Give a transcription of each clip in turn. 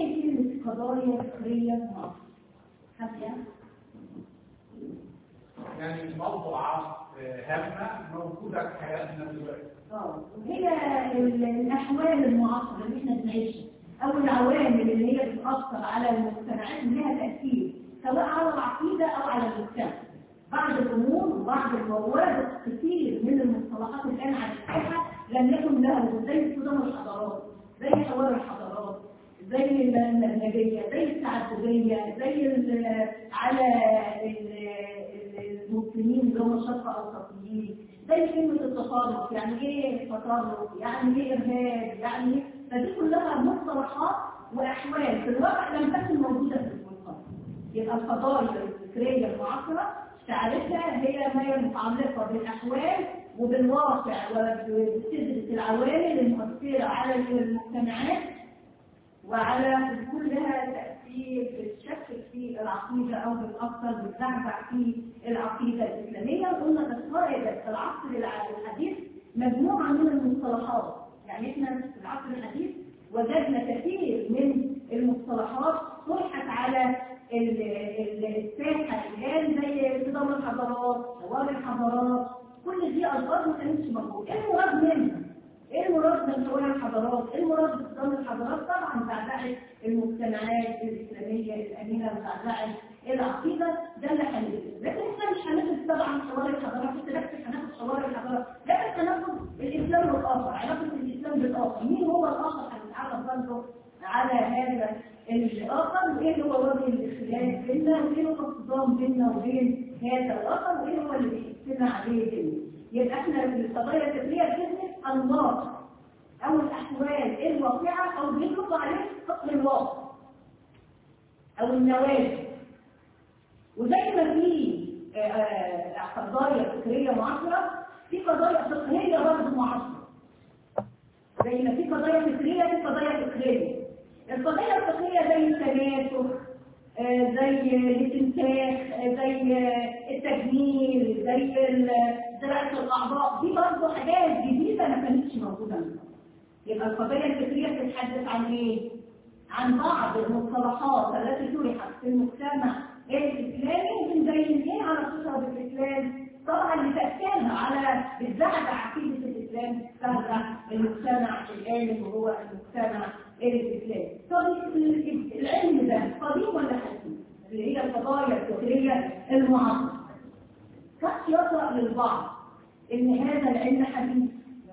ايه كلمة قضايا فكرية معاصرة؟ حد يعرف؟ يعني موضوعات هامة موجودة في حياتنا دلوقتي. وهي الأحوال المعاصرة اللي احنا بنعيشها أو العوامل اللي هي بتأثر على المجتمعات اللي لها تأثير سواء على العقيدة أو على المجتمع. بعض الأمور وبعض الموارد كثير من المصطلحات الآن على الساحة لم يكن لها زي صدام الحضارات، زي حوار الحضارات، زي المنهجية، زي التعددية، زي على المسلمين اللي هم شرق أوسطيين، زي كلمة التطرف، يعني إيه التطرف؟ يعني إيه إرهاب؟ يعني إيه؟ فدي كلها مصطلحات وأحوال في الواقع لم تكن موجودة في المجتمع. يبقى القضايا الفكرية المعاصرة تعرفها هي ما هي متعلقة بالأحوال وبالواقع وبتدرس العوامل المؤثرة على المجتمعات وعلى كلها تأثير بالشك في العقيدة أو بالأكثر بالزعزع في العقيدة الإسلامية. وقلنا تتواجد في العصر الحديث مجموعة من المصطلحات، يعني احنا في العصر الحديث وجدنا كثير من المصطلحات طرحت على الساحة الآن زي صدام الحضارات، حوار الحضارات، كل دي ألفاظ ما كانتش موجودة. إيه المراد منها؟ ايه المراد من حوار الحضارات؟ ايه المراد بصدام الحضارات؟ طبعا زعزعة المجتمعات الاسلاميه الامينه وزعزعة العقيده، ده اللي هندرسه، لكن احنا مش هناخد طبعا حوار الحضارات، انت بس هناخد حوار الحضارات، لكن هناخد الاسلام والاخر، علاقه الاسلام بالاخر، مين هو الاخر؟ هنتعرف برضه على هذا الاخر، وايه هو وجه الاختلاف بيننا، وايه هو الصدام بيننا وبين هذا الاخر، وايه هو اللي بيحسنا عليه بيننا. يبقى احنا في القضايا الفكريه بندرس الواقع او الاحوال الواقعه او بيطلق عليه فقر الواقع او النوازل. وزي ما في قضايا فكريه معاصره في قضايا فقهيه برضه معاصره. زي ما في قضايا فكريه في قضايا فكريه. القضايا الفقهيه زي التناسخ، زي الاستنساخ، زي التجميل، زي زراعة الأعضاء، دي برضه حاجات جديدة ما كانتش موجودة من قبل. يبقى القضايا الفكرية بتتحدث عن إيه؟ عن بعض المصطلحات التي طرحت في المجتمع الإسلامي وبنبين إيه علاقتها بالإسلام، طبعا لتأثيرها على بتزعزع عقيدة الإسلام، بتزعزع المجتمع الآن وهو المجتمع الإسلامي. طب العلم ده قديم ولا حديث؟ اللي هي القضايا الفكرية المعاصرة. قد يطرأ للبعض إن هذا العلم حديث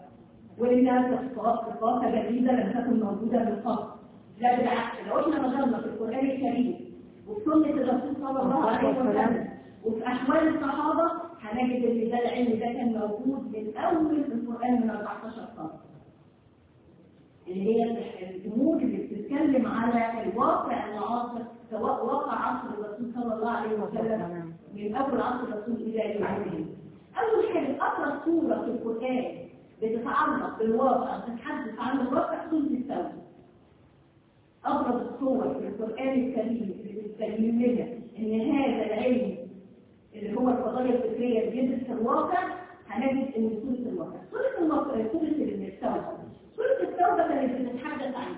وإنها ثقافة جديدة لم تكن موجودة من قبل. لا بالعكس، لو احنا نظرنا في القرآن الكريم وفي سنة الرسول صلى الله عليه وسلم وفي أحوال الصحابة هنجد إن ده العلم ده كان موجود من أول القرآن من 14 سنة. اللي هي الأمور اللي بتتكلم على الواقع المعاصر سواء واقع عصر الرسول صلى الله عليه وسلم من أول عصر الرسول إلى اليوم. أول حاجة أقرأ سورة في القرآن بتتعلق بالواقع بتتحدث عن الواقع سورة التوبة. أبرز الصور في القرآن الكريم اللي بتبين لنا إن هذا العلم اللي هو القضايا الفكرية اللي بيدرس الواقع هنجد إن سورة الواقع سورة التوبة. سورة التوبة كانت بتتحدث عن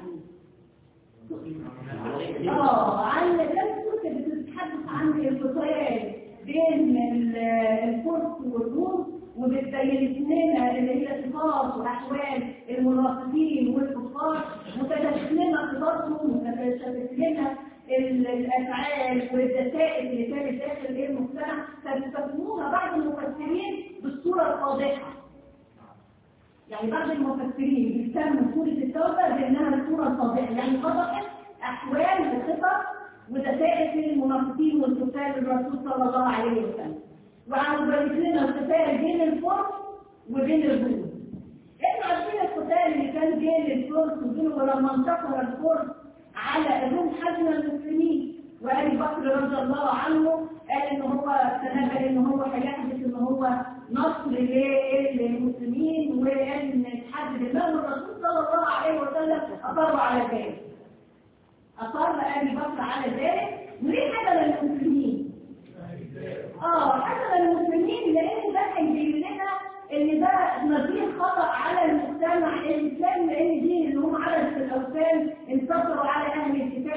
ايه؟ عن كم سورة بتتحدث عن الانفصال بين الفرس والروم وبتبين لنا اللي هي صفات واحوال المنافقين والكفار، وكتبت لنا صفاتهم وكتبت لنا الافعال والدسائس اللي كانت داخل المجتمع، فبيسموها بعض المفسرين بالصورة الفاضحة. يعني بعض المفسرين بيسموا سورة التوبة بأنها الصورة الفاضحة، يعني فضحت أحوال وخطط ودسائس المنافقين والكفار الرسول صلى الله عليه وسلم، وعملت لنا القتال بين الفرس وبين الروم. احنا عارفين القتال اللي كان بين الفرس وبين ولما انتصر الفرس على الروم حزم المسلمين، وابي بكر رضي الله عنه قال ان هو تنبأ ان هو هيحدث ان هو نصر للمسلمين وان تحدد الله، والرسول صلى الله عليه وسلم اصر على ذلك. اصر ابي بكر على ذلك، وليه حدث للمسلمين؟ حسب المسلمين، لان ده هيبين لنا ان ده نظير خطأ على المجتمع الاسلامي، لان دين اللي هم عبدة الاوثان انتصروا على اهل الكتاب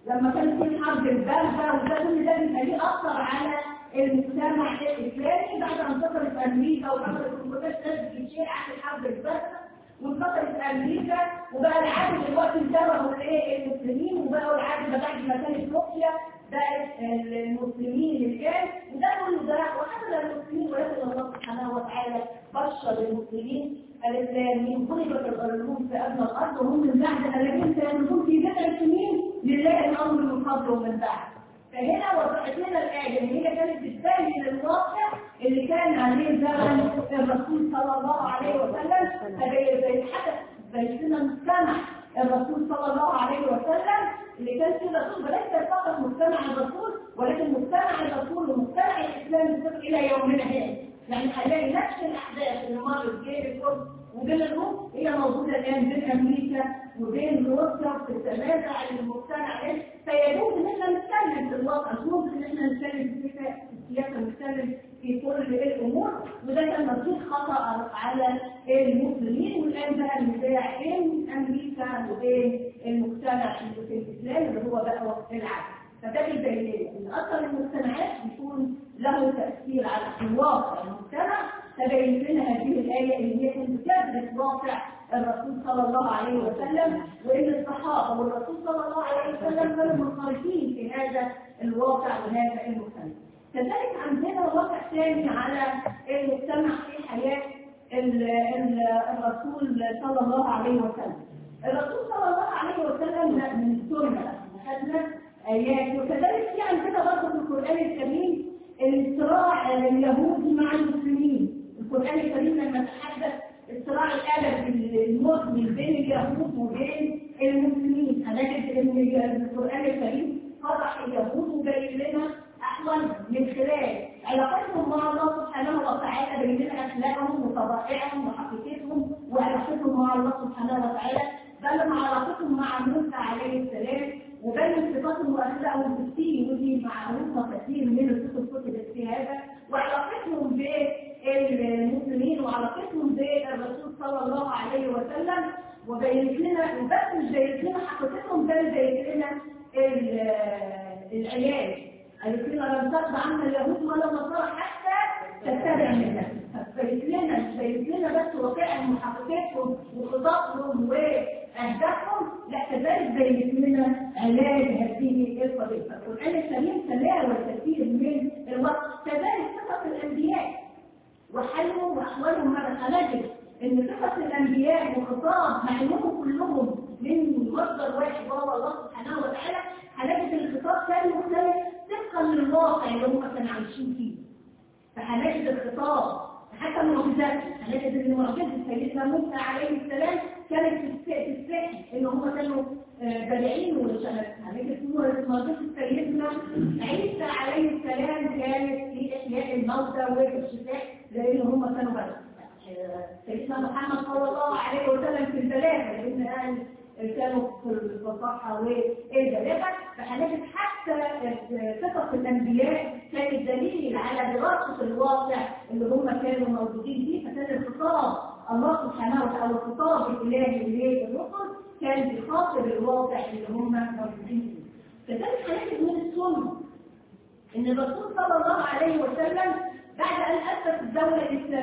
لما كانت في الحرب الباردة وده كل ده بيبقى ليه أثر على المجتمع الإسلامي بعد أن انتصرت أمريكا وانتصرت الكونفدرالية الجيشية على الحرب الباردة وانتصرت أمريكا وبقى العدد دلوقتي انتبهوا المسلمين وبقوا العدد بعد ما كانت روسيا بقت المسلمين الآن وده كله ده وحصل المسلمين ولكن الله سبحانه وتعالى بشر المسلمين الإسلاميين ضربت الأرض في أدنى الأرض وهم من بعد 30 سنة في 9 سنين لله الأمر من قبل ومن بعد. فهنا وضحت لنا الآية إن هي كانت بتبين الواقع اللي كان عليه زمن الرسول صلى الله عليه وسلم فزي حدث زي مجتمع الرسول صلى الله عليه وسلم اللي كان فيه الرسول وليس فقط مجتمع الرسول ولكن مجتمع الرسول ومجتمع الإسلام يصل إلى يومنا هذا. يعني هنلاقي نفس الأحداث اللي مرت بين القدس وبين الروم هي موجودة الآن بين أمريكا وبين روسيا في التنازع المجتمع ده فيجوز إن احنا نتكلم في الواقع ممكن إن احنا نتكلم في السياسة نتكلم في كل الأمور وده كان مصير خطأ على المسلمين والآن بقى النزاع بين أمريكا وبين المجتمع الإسلامي اللي هو بقى وقت العالم. فده بيبين ان اثر المجتمعات بيكون له تاثير على الواقع المجتمع تبين لنا هذه الايه اللي هي كانت بتدرس واقع الرسول صلى الله عليه وسلم وان الصحابه والرسول صلى الله عليه وسلم كانوا منخرطين في هذا الواقع وهذا المجتمع. كذلك عندنا واقع ثاني على المجتمع في حياه الرسول صلى الله عليه وسلم. الرسول صلى الله عليه وسلم من السنه خدنا آيات وكذلك في عندنا برضه في القرآن الكريم الصراع اليهودي مع المسلمين. القرآن الكريم لما تحدث الصراع الأبدي المزمن بين اليهود وبين المسلمين هنجد إن القرآن الكريم فضح اليهود وبين لنا أحوال من خلال علاقتهم مع الله سبحانه وتعالى بين لنا أخلاقهم وطبائعهم وحقيقتهم وعلاقتهم مع الله سبحانه وتعالى بل مع علاقتهم مع موسى عليه السلام وبين صفاتهم واخلاقهم بالدين ودي معروفه كثير من الكتب كتبت في هذا وعلاقتهم بالمسلمين وعلاقتهم بالرسول صلى الله عليه وسلم وبينت لنا وبس مش بينت لنا حقيقتهم بل بينت لنا العيال قالت لنا لم ترضى عنا اليهود ولا النصارى حتى تتبع ملتهم بينت لنا بس واقعهم وحقيقتهم وخططهم واهدافهم لا كذلك بينت لنا علاج هذه القضيه. فالقران الكريم تناول كثير من الوقت كذلك قصص الانبياء وحالهم واحوالهم مع هنجد ان قصص الانبياء وخطاب معلومهم كلهم من مصدر واحد وهو الله سبحانه وتعالى هنجد الخطاب كان مختلف طبقا للواقع اللي هم كانوا عايشين فيه. فهنجد الخطاب حتى المعجزات هنجد ان معجزه سيدنا موسى عليه السلام كانت في السحر ان هم كانوا بارعين وشهد. هنجد معجزه سيدنا عيسى عليه السلام كانت في احياء الموتى والشفاء لان هم كانوا بارعين. سيدنا محمد صلى الله عليه وسلم في البلاغه لان كانوا في الفصاحه والبلاغه. فهنجد حتى قصص الانبياء كانت دليل على دراسه الواقع اللي هم كانوا موجودين فيه. فكان الخطاب الله سبحانه وتعالى الخطاب الالهي للرسل كان بيخاطب الواقع اللي هم موجودين فيه. كذلك هنجد من السنه ان الرسول صلى الله عليه وسلم بعد ان اسس الدوله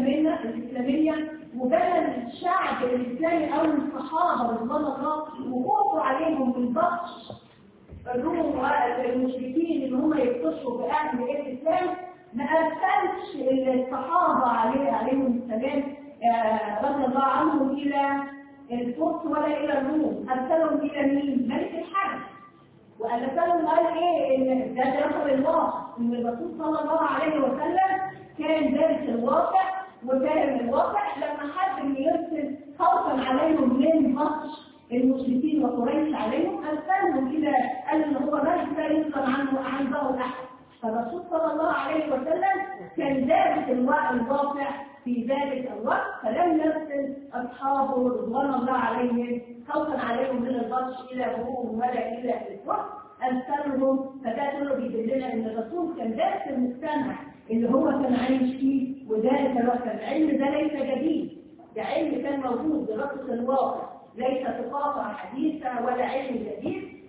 الاسلاميه وبنى الشعب الاسلامي او الصحابه رضوان الله ووقفوا عليهم بالبطش الروم والمشركين اللي هم يبطشوا باهل الاسلام ما ارسلش الصحابه عليهم السلام رضي الله عنهم الى الفرس ولا الى الروم. ارسلهم الى مين؟ ملك الحبش. وارسلهم قال ايه؟ ان ده دراسه الواقع ان الرسول صلى الله عليه وسلم كان دارس الواقع وفاهم الواقع لما حد يرسل خوفا عليهم من بطش المشركين وقريش عليهم ارسلهم الى قال ان هو ملك لا يسلم عنه احد. فالرسول صلى الله عليه وسلم كان دارس الواقع في ذلك الوقت فلم يرسل اصحابه رضوان الله عليهم خوفا عليهم من البطش الى الروم ولا الى الفرس ارسلهم. فده كله بيدلنا ان الرسول كان دارس المجتمع اللي هو كان عايش فيه وذلك الوقت. العلم ده ليس جديد ده علم كان موجود دراسه الواقع ليس ثقافه حديثه ولا علم جديد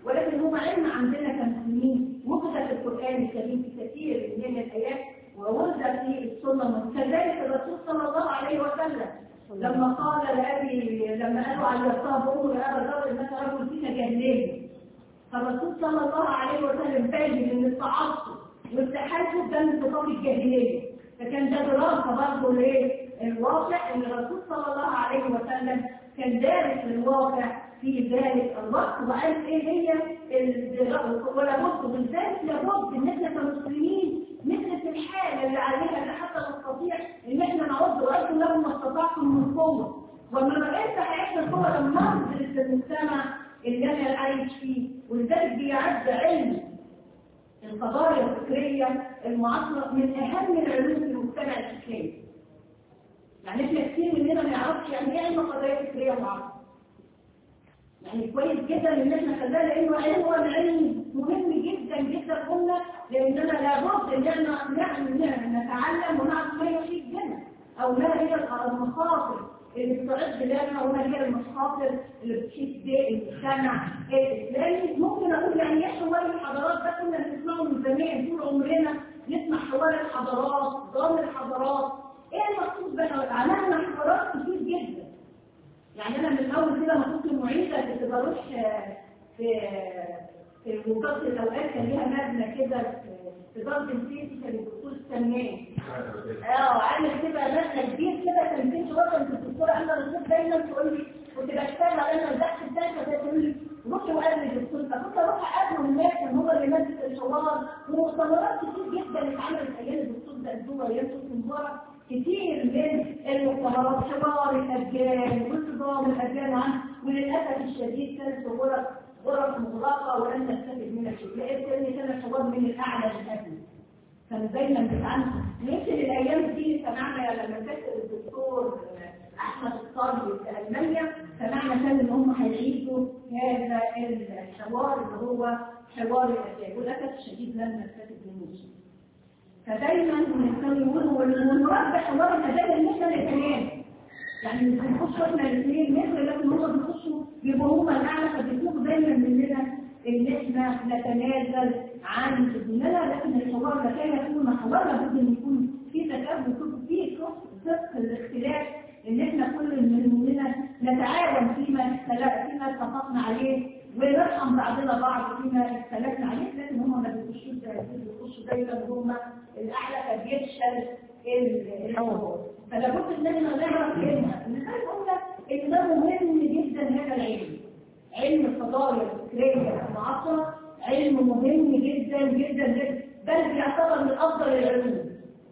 ولكن هو علم عندنا كمسلمين وجد في القرآن الكريم في كثير من الآيات وورد في السنة. كذلك الرسول صلى الله عليه وسلم لما قال لأبي لما قالوا على اليسار بقولوا يا أبا ذر إنك رجل فيك جاهلية، فالرسول صلى الله عليه وسلم بين ان التعصب والتحاسب ده من صفات الجاهليه، فكان ده دراسه برضه للواقع ان الرسول صلى الله عليه وسلم كان دارس الواقع في ذلك الوقت وقال ايه هي ولا بد من ذلك لابد ان احنا كمسلمين ندرس الحاله اللي عليها حتى نستطيع ان احنا نعد وانتم لهم ما استطعتم من قوه، وما بقيت حياتنا القوه لما ندرس المجتمع اللي انا عايش فيه. ولذلك بيعد علم القضايا الفكريه المعاصره من اهم العلوم في المجتمع الاسلامي. يعني احنا كتير مننا ما يعرفش يعني ايه علم قضايا فكريه معاصره. يعني كويس جدا ان احنا خلاه لانه علم هو علم مهم جدا جدا قلنا لاننا لابد ان احنا نتعلم ونعرف ما يفيد لنا او ما هي المخاطر اللي بتعد لنا وما هي المخاطر اللي بتحيط بها المجتمع الاسلامي. ممكن اقول يعني ايه حوار الحضارات ده كنا بنسمعه من زمان طول عمرنا نسمع حوار الحضارات ضم الحضارات. ايه المقصود بها؟ عملنا حوارات كتير جدا. يعني انا من الاول كده ما كنت معيده كنت بروح في مقابله الاوقات كان ليها مبنى كده في دار السيسي كان الدكتور السمان عامل كده مبنى كبير كده كان فيه شرطه كانت الدكتوره انا الرسول دايما تقول لي كنت بشتغل انا البحث بتاعي فتقول لي روحي وقابلي الدكتور، فكنت اروح اقابله الناس ان هو اللي ماسك الحوار ومؤتمرات كتير جدا اتعملت ايام الدكتور ده ايام حسني مبارك كتير من المؤتمرات حوار الأديان وانتظام الأديان عنه. وللأسف الشديد كانت غرف مغلقة ولم تستفد منها شيء، لأن كان الحوار من الأعلى للأدنى. كان دايما بيتعامل مثل الأيام دي سمعنا لما كتب الدكتور أحمد الصالح في ألمانيا سمعنا كان إن هم هيعيدوا هذا الحوار اللي هو حوار الأديان، وللأسف الشديد لم نستفد منه شيء. فدايما بنقول والمراد بحوار الاداب ان احنا الاثنين يعني مش بنخش احنا الاثنين مثل لكن هم بيخشوا يبقوا هم الاعلى فبيطلبوا دايما مننا ان احنا نتنازل عن ديننا، لكن الحوار ده كان يكون حوار لابد ان يكون في تكافؤ ويكون في صدق الاختلاف ان احنا كل مننا نتعاون فيما اتفقنا عليه ونرحم بعضنا بعض فيما اختلفنا عليه، لكن هم ما بيخشوا دايما هم الاعلى فبيفشل الحوار. فلا بد ان احنا نعرف كلمه لذلك قلنا ان ده مهم جدا هذا العلم. علم القضايا الفكريه المعاصره علم مهم جدا جدا جدا بل بيعتبر من افضل العلوم.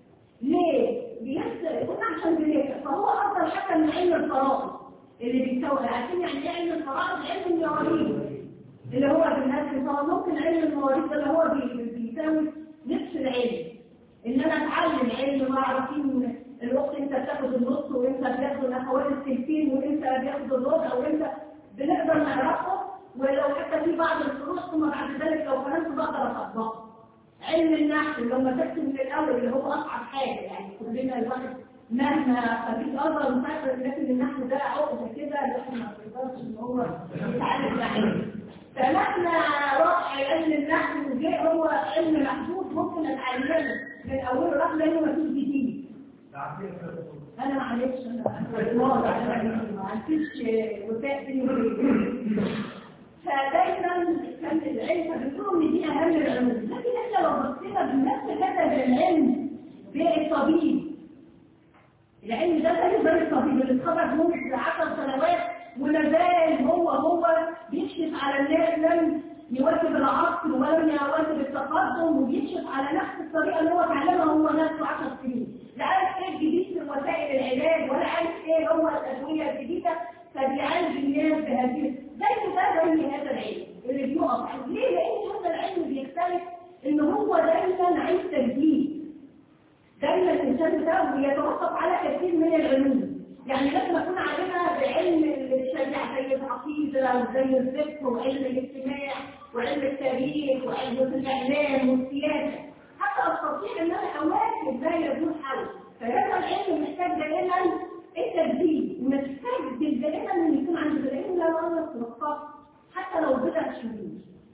ليه؟ قلنا عشان بنفهم فهو افضل حتى من علم الفرائض اللي بيساوي. عارفين يعني ايه علم الفرائض؟ علم المواريث اللي هو بالنسبه طبعا ممكن علم المواريث اللي هو بيساوي نفس العلم ان انا اتعلم علم واعرف فيه الوقت انت بتاخد النص وانت بتاخد الاخوات الثلثين وانت بتاخد الربع وانت بنقدر نعرفه ولو حتى في بعض الفروق ثم بعد ذلك لو فهمت بقدر اطبقه. علم النحو لما تكتب من الاول اللي هو اصعب حاجه يعني كلنا الواحد مهما خريج ازهر مسافر لكن النحو ده عقده كده احنا ما نقدرش ان هو يتعلم نحو. فمهما راح علم النحو وجاء هو علم محدود ممكن اتعلمه من اوله راح لانه ما فيش جديد. انا معلش انا واضح ما عنديش وفاء بيني وبينك. فدايما كان العلم بيقولوا ان دي اهم العلوم، لكن احنا لو بصينا بنفس هذا العلم بالطبيب العلم ده زي الطبيب اللي اتخرج منذ 10 سنوات ولازال هو بيكشف على الناس لم يواكب العصر ولم يواكب التقدم وبيكشف على نفس الطريقه اللي هو اتعلمها هو نفسه 10 سنين. لا عارف ايه الجديد في وسائل العلاج ولا عارف ايه هو الادويه الجديده فبيعالج الناس بهذه زي هذا العلم اللي بيقف. ليه؟ لان هذا العلم بيختلف ان هو دايما عايز تجديد. دايما الانسان ده بيتوقف على كثير من العلوم. يعني لازم نكون علينا بعلم الشريعه زي العقيده وزي الفقه وعلم الاجتماع وعلم التاريخ وعلم الاعلام والسياسه حتى استطيع ان انا اواكب ما يدور حولي. فهذا العلم محتاج دائما التجديد ونستجدد دائما ان يكون عندي العلم لا نقص حتى لو بضع شهور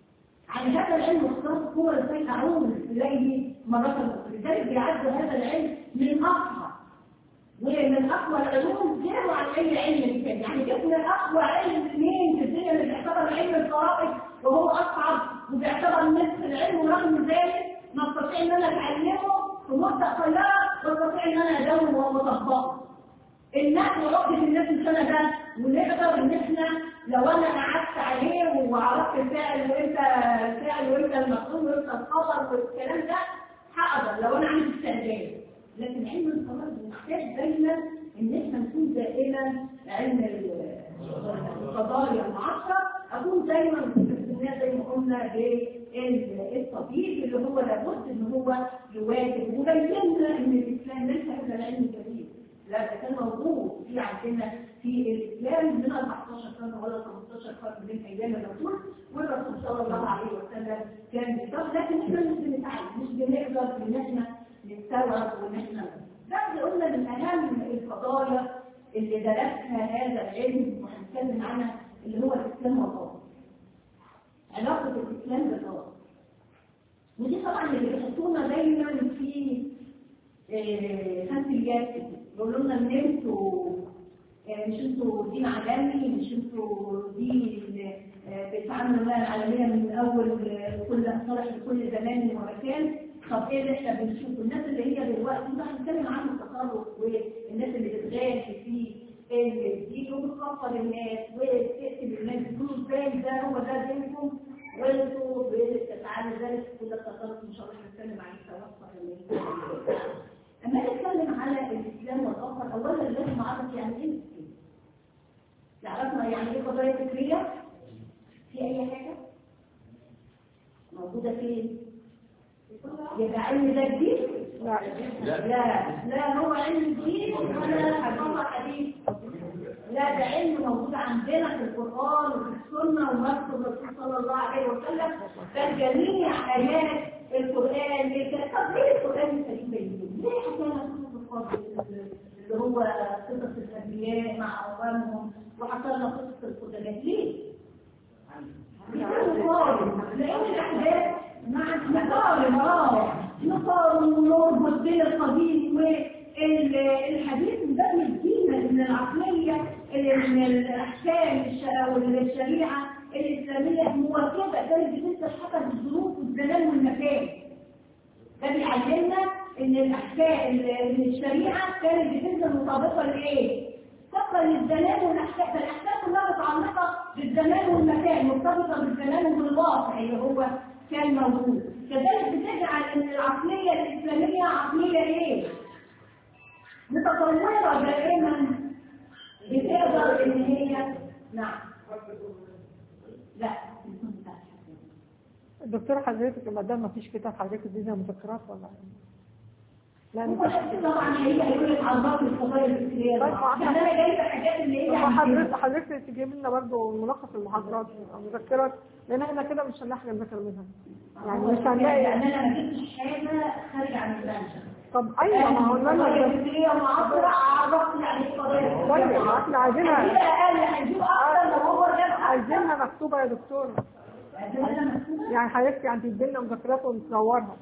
عن هذا العلم مختص هو ازاي اعود اليه مرة اخرى. لذلك بيعد هذا العلم من اصعب ومن اقوى العلوم غير عن اي علم ثاني. يعني جبنا اقوى علم اثنين في الدنيا اللي بيعتبر علم الفرائض وهو اصعب وبيعتبر نصف العلم، ورغم ذلك نستطيع ان انا اتعلمه في مده قليله واستطيع ان انا ادون واطبقه. الناس وعقدة الناس السنه ده، ونقدر ان احنا لو انا قعدت عليه وعرفت الفاعل وانت الفاعل وانت المفعول وانت الخبر والكلام ده هقدر لو انا عندي استعداد. لكن علم الفرائض محتاج دايما ان احنا نكون دائما علم القضايا المعاصره، اكون دايما الناس زي ما قلنا بالطبيب اللي هو لابد ان هو يواجه. وبينا ان الاسلام ليس الا العلم الجديد، لا ده كان موجود في عندنا في الاسلام من 14 قرن ولا 15 قرن من ايام الرسول، والرسول صلى الله عليه وسلم كان بيقول. لكن احنا مش بنتعلم، مش بنقدر ان احنا نستوعب وان احنا ده قلنا من اهم القضايا اللي درسها هذا العلم وهنتكلم عنها اللي هو الاسلام والقضاء. علاقه الاسلام بالقضاء، ودي طبعا اللي بيحطونا دايما في خلفيات يقولوا لنا ان انتوا مش انتوا دين عالمي، مش انتوا دين بتتعاملوا مع العالميه من اول كل صالح لكل زمان ومكان. طب ايه اللي احنا بنشوفه؟ الناس اللي هي دلوقتي ده هنتكلم عن التطرف والناس اللي بتغالي في الدين وبتكفر الناس وبتقتل الناس بدون ازاي ده هو ده دينكم وانتوا بتفعلوا ذلك كل التطرف. ان شاء الله هنتكلم عن التوسط. اما نتكلم على الاسلام والكفر، اولا لازم نعرف يعني ايه الاسلام. عرفنا يعني ايه قضايا فكريه؟ في اي حاجه موجوده فين؟ يبقى علم ده جديد؟ لا هو علم جديد ولا حديث. لا ده علم موجود عندنا في القرآن وفي السنة ومكتوب الرسول صلى الله عليه وسلم. فجميع آيات القرآن طب ليه القرآن الكريم بيقول؟ ليه حكينا قصة الفضل اللي هو قصص الأنبياء مع أقوامهم وحصلنا قصة القدماء؟ ليه؟ لأن الأحداث مع نقارن ونربط بين القديم والحديث ده يدينا ان العقليه ان الاحكام والشريعه الاسلاميه مواكبه كانت بتنسى حسب الظروف والزمان والمكان. ده بيعلمنا ان الاحكام الشريعه كانت بتنسى مطابقه لايه؟ طبقا للزمان والاحكام. فالاحكام كلها متعلقه بالزمان والمكان، مرتبطه بالزمان وبالواقع اللي هو كان موجود. كذلك بتجعل ان العقليه الاسلاميه عقليه ايه؟ متطوره دائما، بتقدر ان هي نعم. لا الدكتور حضرتك ما دام ما فيش كتاب حضرتك ادينا مذكرات ولا لا؟ طبعا هي هيقول لك عن ضبط القضايا الفكريه. انا جايبه حاجات اللي هي حضرتك تجيب لنا برضه ملخص المحاضرات او مذكرات، لان احنا كده مش هنلحق نذاكر منها. يعني مش هنلاقي. لان انا ما جبتش حاجه خارج عن المنهج. طب ايوه ما هو القضايا الفكريه معاصره عرفت يعني ايه قضايا الفكريه. طيب احنا عايزينها اقل هنجيب اكتر لو هو جاب عايزينها مكتوبه يا دكتور. يعني حضرتك يعني تدي لنا مذكرات ونصورها.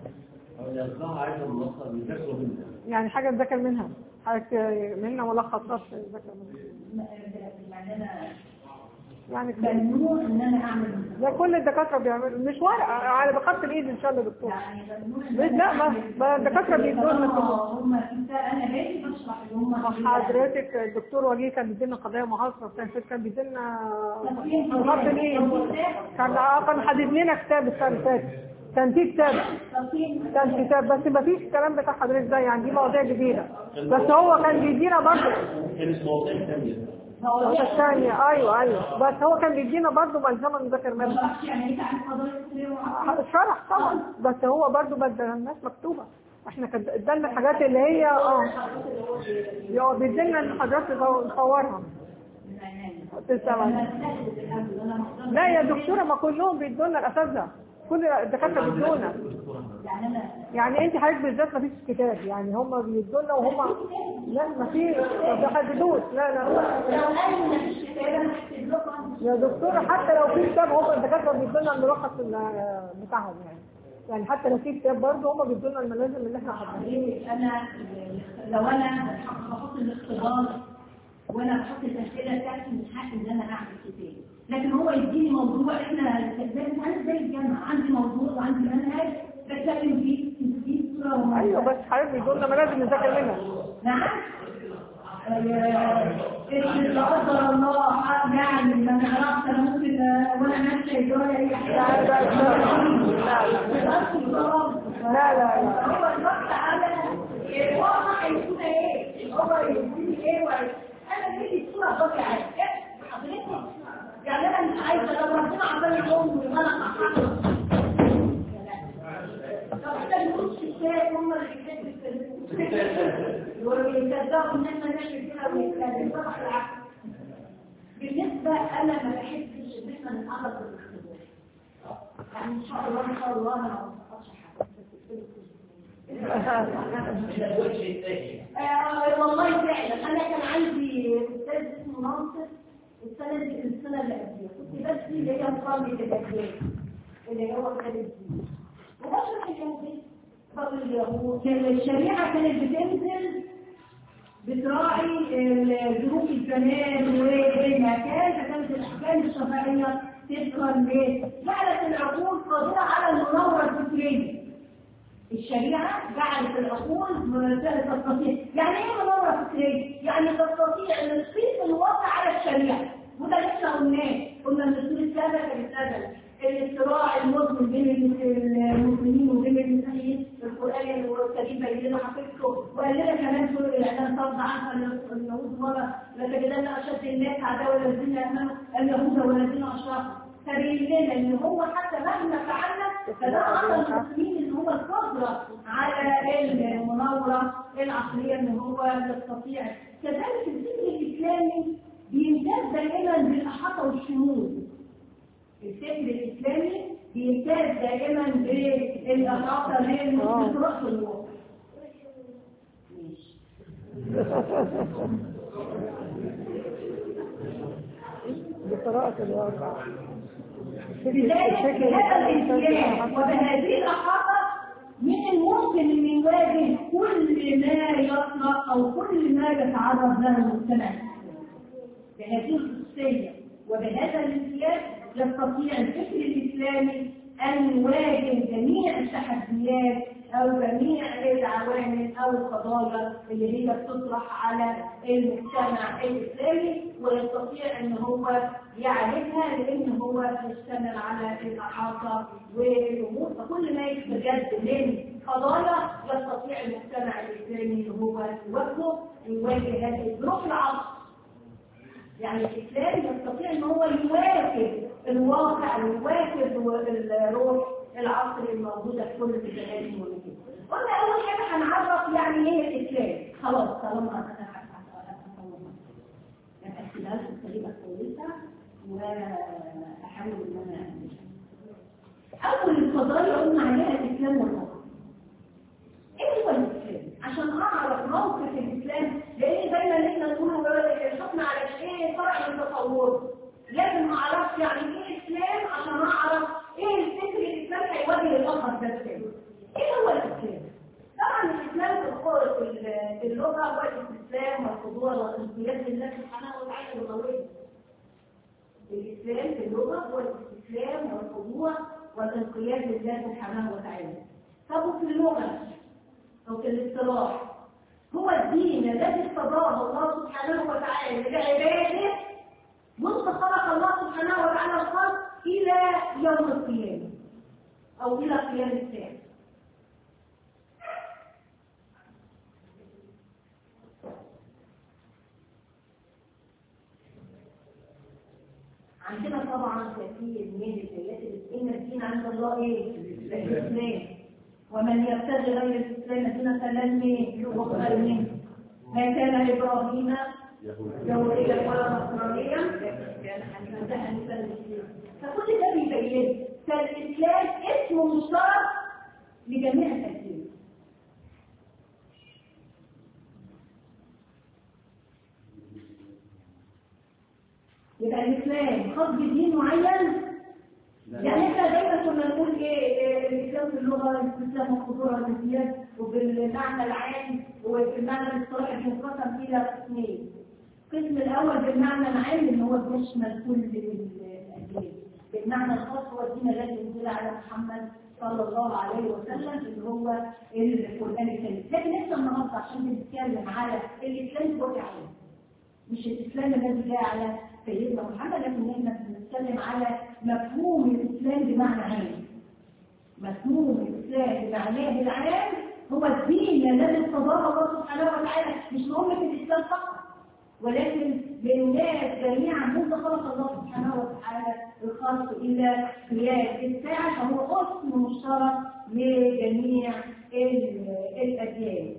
يعني حاجه نذاكر منها، حضرتك منها ملخصات نذاكر منها. يعني ممنوع ان انا اعمل ده كل الدكاتره بيعملوا، مش ورقه على بخط الايد ان شاء الله دكتور. يعني لا ما الدكاتره بيدوا لنا هم انا باجي بشرح اللي هم حضرتك. الدكتور وجيه كان بيدينا قضايا محاصره، كان بيدينا بخط الايد. كان حدد لنا كتاب السنه اللي فاتت، كان في كتاب بس ما فيش الكلام بتاع حضرتك ده. يعني دي مواضيع جديده، بس هو كان بيدينا برضه الثانية. ايوه بس هو كان بيدينا برضه ملزمه نذاكر منها. شرح طبعا، بس هو برضه بدل الناس مكتوبه. احنا ادالنا الحاجات اللي هي بيدينا المحاضرات نصورها. لا يا دكتوره ما كلهم بيدونا الاساتذه، كل الدكاتره بيدونا. يعني انت حضرتك بالذات ما فيش كتاب، يعني هم بيدونا وهم لا ما فيش ما بيحددوش. لا لو قالوا ما فيش كتاب انا هكتب يا دكتورة حتى لو في كتاب هم الدكاترة بيدوا لنا الملخص بتاعهم يعني حتى لو في كتاب برضه هم بيدوا لنا الملازم اللي احنا حاطينها. انا لو انا بحط الاختبار وانا بحط الاسئله بتاعتي من حقي ان انا اعمل كتاب، لكن هو يديني موضوع احنا زي الجامعه عندي موضوع وعندي منهج بتكلم فيه في صوره. ايوه بس حضرتك بيدوا لنا ملازم نذاكر منها. نعم. لا قدر الله يعني ما نعرفش انا ممكن وانا ماشيه يجرى اي حاجه. لا هو الوقت على الواقع يكون ايه؟ هو يديني ايه انا بدي صوره طبيعيه حضرتك يعني انا مش عايزه لو ربنا عمال يقوم وانا احرق طب احنا نقول الشيء هم اللي ويصدقوا ان احنا نعمل كده ونتكلم طبعا العكس. بالنسبه انا ما بحبش ان احنا نتعرض للاختبار يعني ان شاء الله انا ما بفكرش حاجه والله فعلا انا كان عندي استاذ اسمه ناصر السنه اللي قبلها كنت بس اللي هي مقابله الاجيال اللي هو كتاب الدين وبشرح اليهود فضل اليهود. الشريعه كانت بتنزل بتراعي ظروف الزمان والمكان فكانت الاحكام الشرعيه تذكر ليه؟ جعلت العقول قادره على المناوره الفكريه. الشريعه جعلت العقول تستطيع، يعني ايه مناوره فكريه؟ يعني تستطيع ان تقيس الواقع على الشريعه وده اللي احنا قلنا ان الدستور السابق كان سبب الصراع المزمن بين المسلمين وبين المسيحيين. القران الكريم بين لنا حقيقته وقال لنا كمان احنا صرنا عنها اليهود مره لتجدن اشد الناس عداوه الذين امنوا اليهود والذين اشركوا. فبين لنا ان هو حتى مهما فعلنا فده اعطى المسلمين ان هو القدره على المناوره العقليه ان هو يستطيع. كذلك الفكر الاسلامي بيمتاز دائما بالاحاطه والشمول. الفكر الاسلامي بيمتاز دائما بالاحاطه بالقراءه الواقع. ماشي. بقراءة الواقع. لذلك بهذا الاتجاه وبهذه الأحاطة من الممكن أن يواجه كل ما يطلق أو كل ما يتعرض له المجتمع. بهذه الخصوصية وبهذا الامتياز يستطيع الفكر الإسلامي أن يواجه جميع التحديات أو جميع العوامل أو القضايا اللي هي بتطرح على المجتمع الإسلامي ويستطيع أن هو يعالجها لأن هو يشتمل على الإحاطة والأمور. فكل ما يستجد من قضايا يستطيع المجتمع الإسلامي أن هو يواجه هذه الظروف العصر. يعني الإسلام يستطيع أن هو يواكب الواقع ويواكب الروح العصر الموجودة في كل الزمان والمكان. قلنا أول حاجة هنعرف يعني إيه الإسلام. خلاص طالما أنا هأكلها لكم بطريقة كويسة وأحاول إن أنا أول القضايا قلنا عليها الإسلام والواقع. إيه هو الإسلام؟ عشان أعرف موقف الإسلام لأن دايما إحنا نقول الحكم على شيء فرع من التصور. لازم أعرف يعني إيه الإسلام عشان أعرف إيه الفكر الإسلام هيواجه الآخر ده إزاي. إيه هو الإسلام؟ طبعا الإسلام في اللغة هو الاستسلام والخضوع والانقياد لله سبحانه وتعالى بالغوية. الإسلام في اللغة هو الاستسلام والخضوع والانقياد لله سبحانه وتعالى. طب وفي اللغة أو في الاصطلاح هو الدين الذي ارتضاه الله سبحانه وتعالى لعباده منذ خلق الله سبحانه وتعالى الخلق إلى يوم القيامة أو إلى قيام الساعة. عندنا طبعا كثير من الآيات اللي إن الدين عند الله إيه؟ الإسلام. ومن يبتغي غير الإسلام دينا فلن يقبل منه. ما كان إبراهيم يهوديا ولا نصرانيا فكل ده بيبين فالإسلام اسم مشترك لجميع الأديان. يبقى الإسلام خاص بدين معين. يعني احنا دايما كنا نقول ايه الإسلام في اللغة الإسلام الخضوع والامتياز، وبالمعنى العام وبالمعنى الاصطلاحي بينقسم إلى قسمين. القسم الأول بالمعنى العام اللي هو بيشمل كل الأديان، بالمعنى الخاص هو الدين الذي أنزل على محمد صلى الله عليه وسلم اللي هو القرآن الكريم. لكن احنا النهارده عشان بنتكلم على الإسلام بوجه عام، مش الإسلام الذي جاء على سيدنا محمد، لكن احنا بنتكلم على مفهوم الإسلام بمعنى عام. مفهوم الإسلام بمعناه العام هو الدين الذي ارتضاه الله سبحانه وتعالى، مش لأمة الإسلام فقط ولكن للناس جميعا منذ خلق الله سبحانه وتعالى الخلق إلى قيام الساعة، فهو اسم مشترك لجميع الأديان.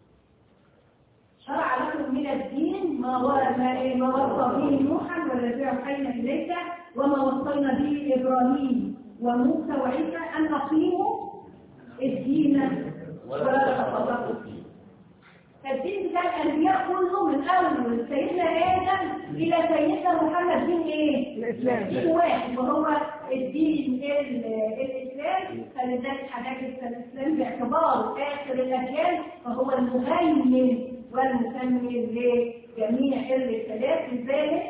شرع لكم من الدين ما وصى به نوحا والذي أوحينا إليك وما وصينا به إبراهيم وموسى وعيسى أن أقيموا الدين ولا تفرقوا فيه. الدين بتاع الأنبياء كله من أول سيدنا آدم إلى سيدنا محمد دين إيه؟ الإسلام. دين واحد وهو الدين الإسلام. فلذلك حضرتك الإسلام باعتباره آخر الأديان فهو المهيمن والمكمل لجميع الرسالات. لذلك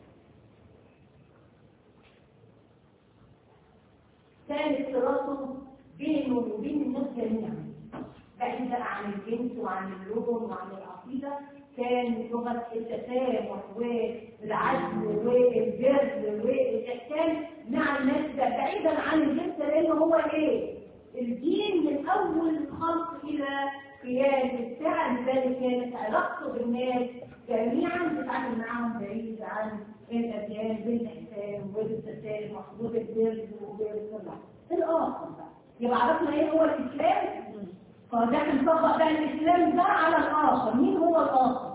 كانت دراسته بينه وبين الناس جميعا بعيدة عن الجنس وعن اللغة وعن العقيدة. كان لغة التسامح والعدل والبر والإحسان مع الناس بعيدا عن الجنس، لأنه هو إيه؟ الدين من أول الخلق إلى قيام الساعة. لذلك كانت علاقته بالناس جميعا تتعامل معهم بعيد عن الأديان بالإحسان وبالتسامح وبالبر وبالصلاح. الآخر بقى يبقى عرفنا إيه هو الإسلام؟ فده هنطبق بقى الإسلام ده على الآخر. مين هو الآخر؟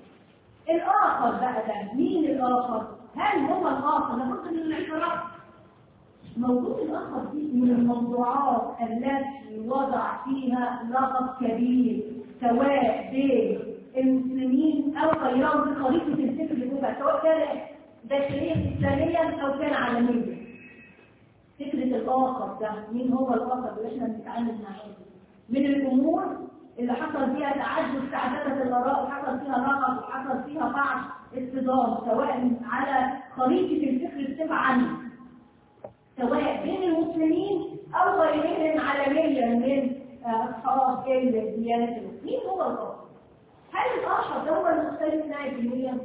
الآخر بقى ده مين الآخر؟ هل هو الآخر؟ لابد من الاعتراف. موضوع الآخر دي من الموضوعات التي وضع فيها لغط كبير سواء بين المسلمين أو غيرهم في خريطة الفكر الأولى، سواء كان داخليا إسلاميا أو كان عالميا. فكرة الآخر ده مين هو الآخر اللي احنا بنتعامل معاه؟ من الأمور اللي حصل فيها تعدد تعددت الآراء وحصل فيها لغط وحصل فيها بعض اصطدام سواء على خريطة الفكر بصفة عامة، سواء بين المسلمين أو غيرهم عالميا من أصحاب الديانات الأخرى. مين هو الآخر؟ هل الآخر ده هو المختلف معي دينيا؟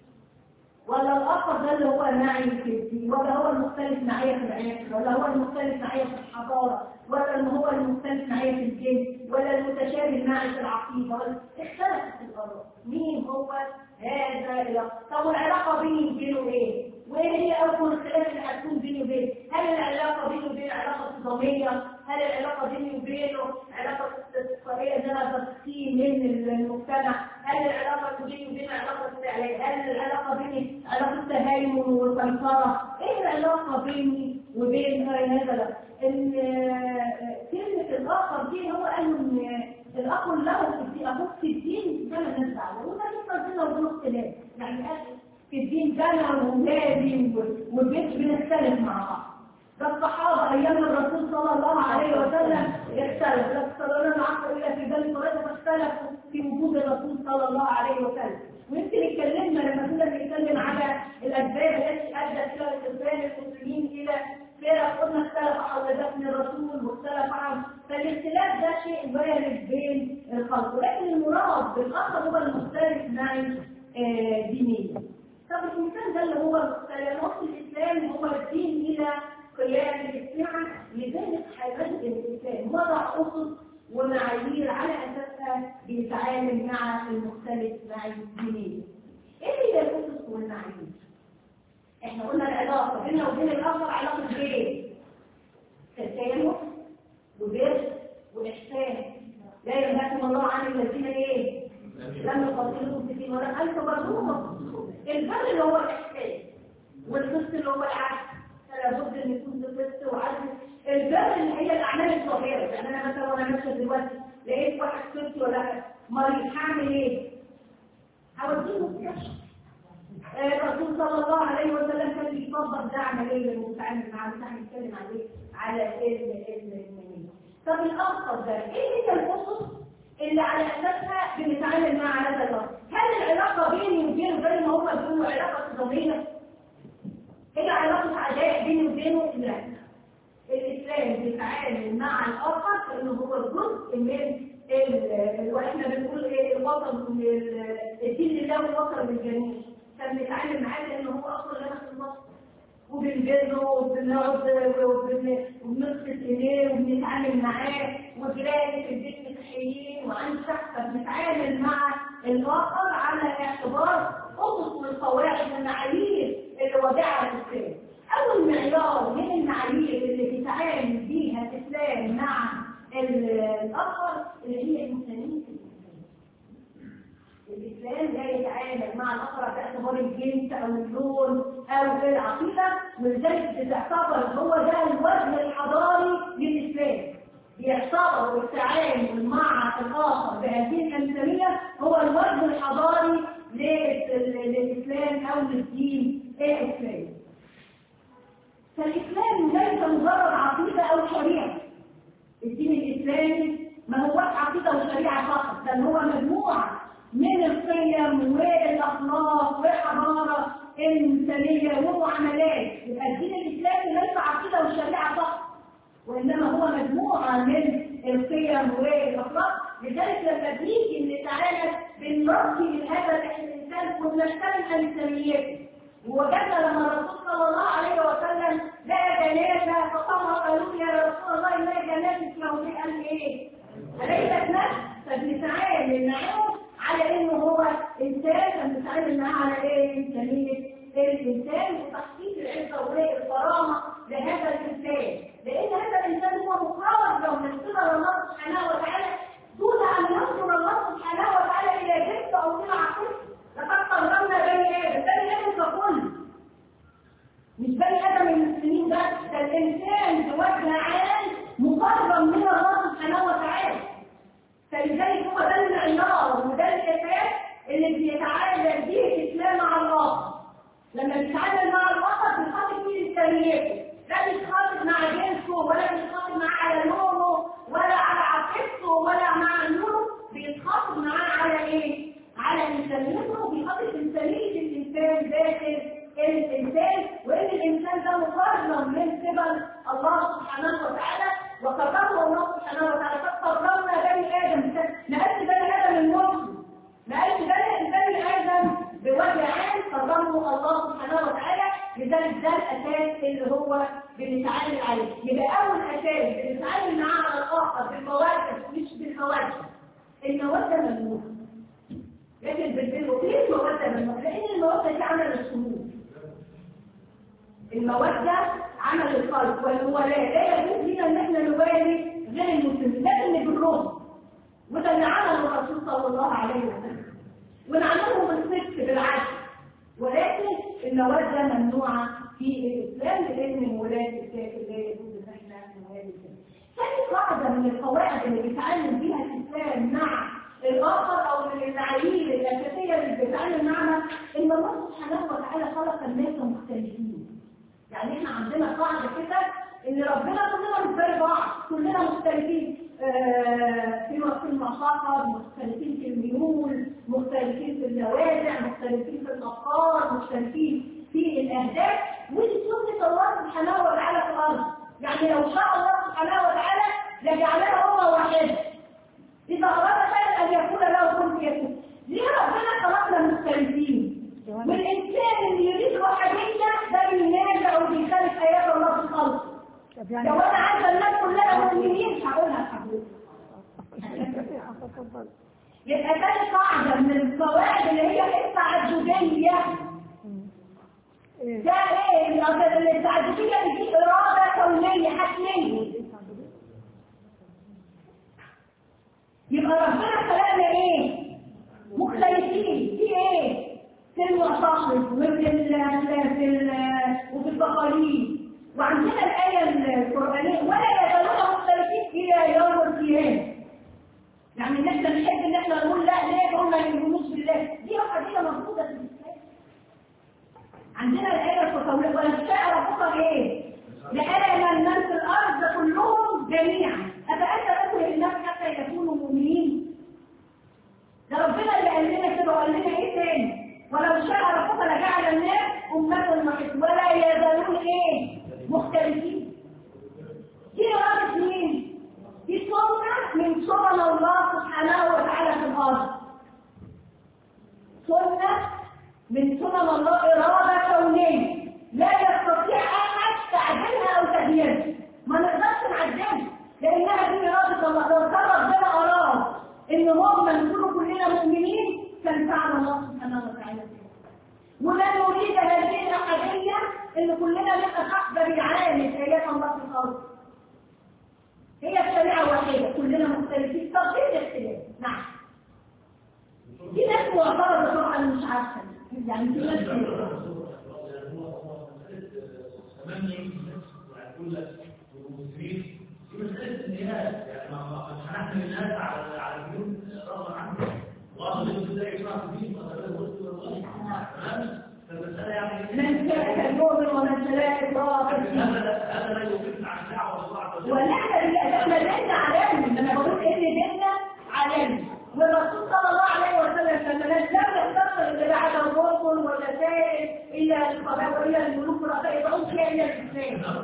ولا الآخر ده اللي هو معي في الدين؟ ولا هو المختلف معايا في العيادة؟ ولا هو المختلف معايا في الحضارة؟ ولا هو المختلف معايا في الجنس؟ ولا المتشابه معي في العقيدة؟ اختلفت الآراء. مين هو هذا الآخر؟ طب العلاقة بيني وبينه إيه؟ وإيه هي أول الخلاف اللي هتكون بيني وبينه؟ هل العلاقة بيني وبينه علاقة صدامية؟ هل العلاقة بيني وبينه علاقة استثقالية إن أنا بسقيه من المجتمع؟ هل العلاقة بيني وبينه علاقة استعلاء؟ هل العلاقة بيني علاقة تهيمن وسيطرة؟ إيه العلاقة بيني وبين هذا؟ كلمة الآخر دي هو قالوا إن الأخ له في الدين كما الناس تعلم، وده لسه بيننا وبين اختلاف، يعني في الدين كان ولازم والبيت بنختلف مع بعض. ده الصحابة أيام الرسول صلى الله عليه وسلم يختلف، لا تستطيعون العقل إلا في ذلك ولكن فاختلفوا في وجود الرسول صلى الله عليه وسلم. ويمكن اتكلمنا لما كنا بنتكلم على الأسباب التي أدت إلى انقسام المسلمين إلى فرق، قلنا اختلف حول دفن الرسول واختلف عنه، فالاختلاف ده شيء وارد بين الخلق، ولكن المراد بالآخر هو المختلف معي دينيا. طب الإنسان ده اللي هو المختلف، وقت الإسلام هو الدين إلى قيام الساعة. لذلك حيث الإنسان وضع أسس ومعايير على أساسها بيتعامل مع المختلف معي دينيا. إيه هي الأسس والمعايير؟ إحنا قلنا العلاقة بيننا وبين الآخر علاقة إيه؟ تسامح وبر وإحسان. لا ينهاكم الله عن الذين إيه؟ لم يقاتلوكم في الدين ولا أنتم برضوهم. البر اللي هو الإحسان والقسط اللي هو العدل، لابد ان يكون قسط وعدل. البر اللي هي الاعمال الصغيره، يعني انا مثلا وانا ماشيه دلوقتي لقيت واحد طفل ولا مريض، هعمل ايه؟ هوديه مستشفى. الرسول صلى الله عليه وسلم بنطبق ده عمليا ونتعامل معاه بنتكلم على المنين. طب الأبسط ده ايه هي الأسس اللي على أساسها بنتعامل مع هذا الأمر؟ هل العلاقة بيني وبينه زي ما هم بيقولوا علاقة صدامية؟ هي علاقة عداء بيني وبينه؟ لا. الإسلام بيتعامل مع الآخر لأنه هو جزء من واحنا بنقول ايه الوطن الدين لله والوطن للجميع. فبنتعامل معاه لأنه هو أصلا لنا في الوطن. وبنجده وبنقعد وبنغسل ايديه وبنتعامل معاه وجيراني في البيت مسيحيين وانشا. فبنتعامل مع الاخر على اعتبار اسس والقواعد والمعايير اللي وضعها الاسلام. اول معيار من المعايير اللي بيتعامل بيها الاسلام مع الاخر اللي هي الانسانيه. الإسلام لا يتعامل مع الأخر باعتبار الجنس أو اللون أو العقيدة، ولذلك بتعتبر هو ده الوجه الحضاري للإسلام. بيعتبر التعامل مع الآخر بهذه الإنسانية هو الوجه الحضاري للإسلام أو للدين الإسلامي. فالإسلام ليس مجرد عقيدة أو شريعة. الدين الإسلامي ما هوش عقيدة وشريعة فقط، بل هو مجموعة من القيم والاخلاق والحضاره الانسانيه ومعاملات. يبقى الدين الاسلامي ليس عقيده وشريعه فقط، وانما هو مجموعه من القيم والاخلاق. لذلك لما بنيجي نتعامل بنربي لهذا الانسان وبنحترم انسانيته. ووجدنا لما الرسول صلى الله عليه وسلم لقى جنازه فقام قالوا يا رسول الله ما جنازه يهودي، قال ايه؟ أليست نفس؟ فبنتعامل معاه على انه هو انسان، بنتعامل معاه على ايه؟ انسانيه الانسان وتحقيق العزه والكرامه لهذا الانسان، لان هذا الانسان هو مقرر من قبل الله سبحانه وتعالى دون ان ينظر الله سبحانه وتعالى الى جنسه او الى عقيدته. لقد قررنا بني ادم، بني ادم ككل، مش بني ادم المسلمين بس، ده الانسان بوجه عام مقرب من الله سبحانه وتعالى. فلذلك هو ده المعيار وده الاساس اللي بيتعامل به الاسلام مع الله. لما بيتعامل مع الاخر بيخاطب فيه انسانيته، لا بيتخاطب مع جنسه ولا بيتخاطب معاه على لونه ولا على عقيدته ولا مع نوره، بيتخاطب معاه على ايه؟ على انسانيته، وبيخاطب انسانيه الانسان داخل الانسان، وان الانسان ده مقرر من قبل الله سبحانه وتعالى. وكرمه الله سبحانه وتعالى، قد كرمنا بني ادم. ما قالش بني ادم المسلم، ما قالش بني ادم بوجه عام، كرمه الله سبحانه وتعالى. لذلك ده الاساس اللي هو بنتعامل عليه. يبقى اول اساس بنتعامل معاه على الاخر بالموده مش بالموده. الموده ممنوعه، لكن بالبر. ليه الموده ممنوعه؟ لان الموده دي عمل الصمود. المودة عمل القلب والموالاة. لا يجوز لنا ان احنا نوالي غير المسلمين، لازم نبرهم. وده اللي عمله الرسول صلى الله عليه وسلم، ونعمله بالصدق بالعدل. ولكن المودة ممنوعة في الاسلام، لان المولاة الكافر لا يجوز ان احنا نوالي. ثاني قاعدة من القواعد اللي بيتعامل بها الاسلام مع الاخر او من المعايير الاساسية اللي بيتعامل معنا، ان الله سبحانه وتعالى خلق الناس مختلفين. يعني احنا عندنا قاعده كده ان ربنا كلنا مش زي بعض، كلنا مختلفين في المصاحب، مختلفين في الميول، مختلفين في النوازع، مختلفين في الافكار، مختلفين في الاهداف. ودي سنه الله سبحانه وتعالى في الارض. يعني لو شاء الله سبحانه وتعالى لجعلنا امه واحده. اذا اراد شيئا ان يكون له كن فيكون. ليه ربنا خلقنا مختلفين؟ والإنسان اللي يريد وحدية ده بينازع وبيخالف آيات الله في الخلق. لو أنا عايزة الناس كلها مؤمنين هقولها لحضرتك. يبقى تاني قاعدة من القواعد اللي هي التعددية. ده ايه؟ التعددية دي إرادة كونية حتمية. يبقى ربنا خلقنا ايه؟ مختلفين في ايه؟ في المعتقد وفي التقاليد. وعندنا الآية القرآنية ولا يزالون مختلفين إلى يوم القيامة. يعني ان احنا نحب ان احنا نقول لا ليه هم ما يؤمنوش بالله، دي قضية موجودة في الإسلام. عندنا الآية القرآنية ولا شاء ايه؟ لآمن من في الارض كلهم جميعا. افانت تكره الناس حتى يكونوا مؤمنين؟ ده ربنا اللي قال لنا كده، وقال لنا ايه تاني؟ ولو شاء ربك لجعل الناس امه واحده ولا يزالون ايه؟ مختلفين. دي إرادة مين؟ دي سنة من سنن الله سبحانه وتعالى في الأرض. سنة من سنن الله، إرادة كونية لا يستطيع أحد تعديلها أو تغييرها. ما نقدرش نعدلها لأنها دي إرادة الله. لو كان ربنا أراد إن هم نكونوا كلنا مؤمنين كان فعل الله سبحانه وتعالى. ولا نريد هذه الأحدية إن كلنا نبقى حسب رعاية آيات الله في الأرض. هي الشريعة واحدة كلنا مختلفين. طب ايه الاختلاف؟ نعم. في ناس معترضة طبعا مش عارفة، يعني في ناس المسلمين في مسألة النهاية، يعني ما هنحمل الناس على الدين رغم عنه وأصل الإنسان يشرح فيه مثلا تمام؟ فالمسألة يعني من شاء المؤمن ومن شاء الكافر. هذا لا يوقفنا عن دعوة الله عز وجل. احنا ديننا عالمي. لما بقول ان ديننا عالمي والرسول صلى الله عليه وسلم لم يختصر اللي بعد الرسل والرسائل الى القبائل والى الملوك والرؤساء يدعون فيها الى الاسلام.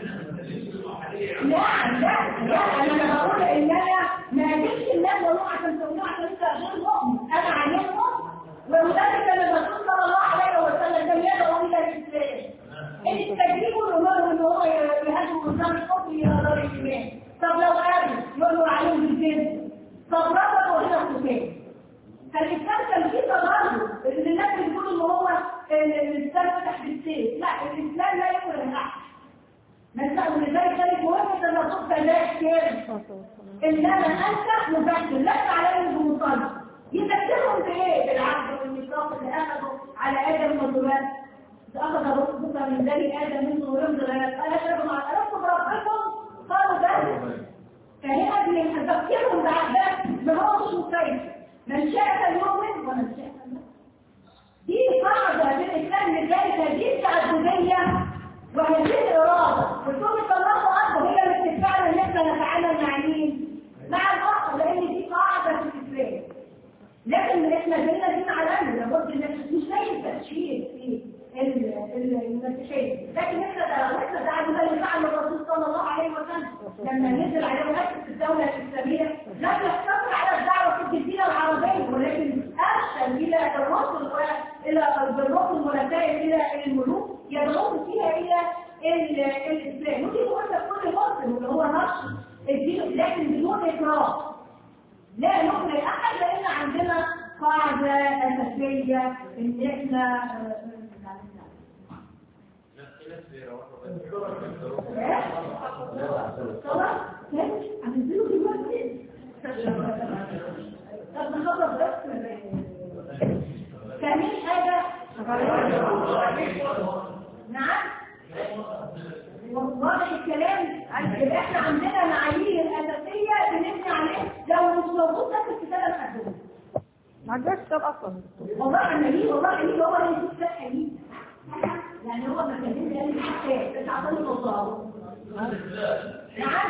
لا انا بقول ان انا ما اجيبش الناس والله عشان تقولوا عشان انت غير مؤمن. انا علمهم ولذلك الرسول صلى الله عليه وسلم لم يدعو الى الاسلام. التجريب الامر ان هو يهاجم قدام الحكم الى دار الايمان. طب لو قابل يقولوا عليهم بالجنس. طب رفضوا هنا الكتاب. فالاسلام كان فيه تضرر ان الناس بتقول ان هو الاسلام فتح بالسيف. لا، الاسلام لا يكره احد. مثلا ولذلك كانت مهمه الرسول فلاح كده انما انت مبشر لست عليهم بمصالح. يذكرهم بايه؟ بالعهد والميثاق اللي اخذوا على ادم والذرات. اخذ ربك من بني ادم من ظهورهم ذرات قال اشربوا مع الرب بربكم قالوا بلى. فهنا بنذكرهم بعهدات ما هو مش مكيف. من شاء فليؤمن ومن شاء فليكفر. دي قاعده في الاسلام. لذلك هذه التعدديه وهذه الاراده وسنه الله اكبر هي اللي بتدفعنا ان احنا نتعامل مع مين؟ مع الاخر، لان دي قاعده في الاسلام. لكن احنا دين عالمي لابد ان مش زي التشهير في المسيحيه. لكن احنا دعوتنا ده اللي فعل الرسول صلى الله عليه وسلم لما نزل عليه واسس الدوله الاسلاميه. لم يقتصر على الدعوه في الجزيره العربيه ولكن ارسل الى الرسل والى بالرسل والرسائل الى الملوك يدعوهم فيها الى الاسلام. ودي مهمه كل مسلم اللي هو نشر الدين لكن بدون اكراه. لا نكره احد لان عندنا قاعده اساسيه ان احنا خلاص هننزلوا دلوقتي. طب نخلص بس كمان حاجه. نعم واضح الكلام. يبقى احنا عندنا معايير اساسيه بنبني عليها. لو مش موجود ده في الكتاب الحدود ما عندناش كتاب اصلا. والله حقيقي هو اللي يجيب كتاب حقيقي. يعني هو ما كان لي الكتاب بس عطاني نظاره. نعم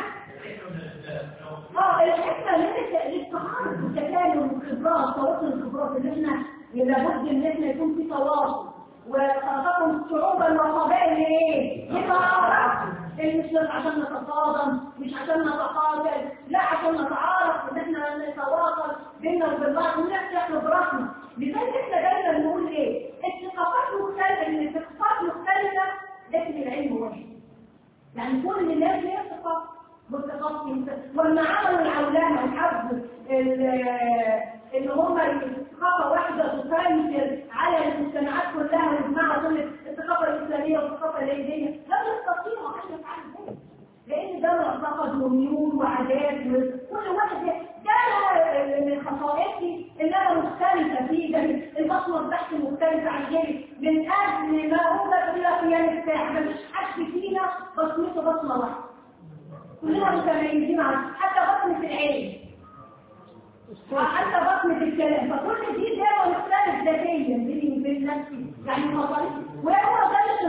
الحكمه للتعارف والتكامل والخبرات تواصل الخبرات اللي احنا لابد ان احنا يكون في تواصل. وخلقكم شعوبا وقبائل ايه؟ نتعارف. مش عشان نتصادم، مش عشان نتقاتل، لا عشان نتعارف ان احنا نتواصل بيننا وبين بعض ونحكي خبراتنا. لذلك احنا دايما نقول ايه؟ الثقافات مختلفه لكن العلم واحد. يعني كل الناس ليها ثقافه والثقافه ولما عملوا العولمه وحبوا ان هم ثقافه واحده تسيطر على المجتمعات كلها ويجمعوا كل الثقافه الاسلاميه والثقافه الهنديه لم يستطيعوا ان يفعلوا ذلك لان ده معتقد وميول وعادات وكل واحد ده من خصائصي ان انا مختلفه فيه. البصمه بتاعتي مختلفه عن غيري من اجل ما اوجد الى قيام الساعه. مفيش حد فينا بصمته بصمه واحده. كلنا متميزين حتى بصمه العين حتى بصمة الكلام. فكل دي دعوة مختلف ذاتيا بيني وبين نفسي يعني خصائص. وهو ده الاستمرار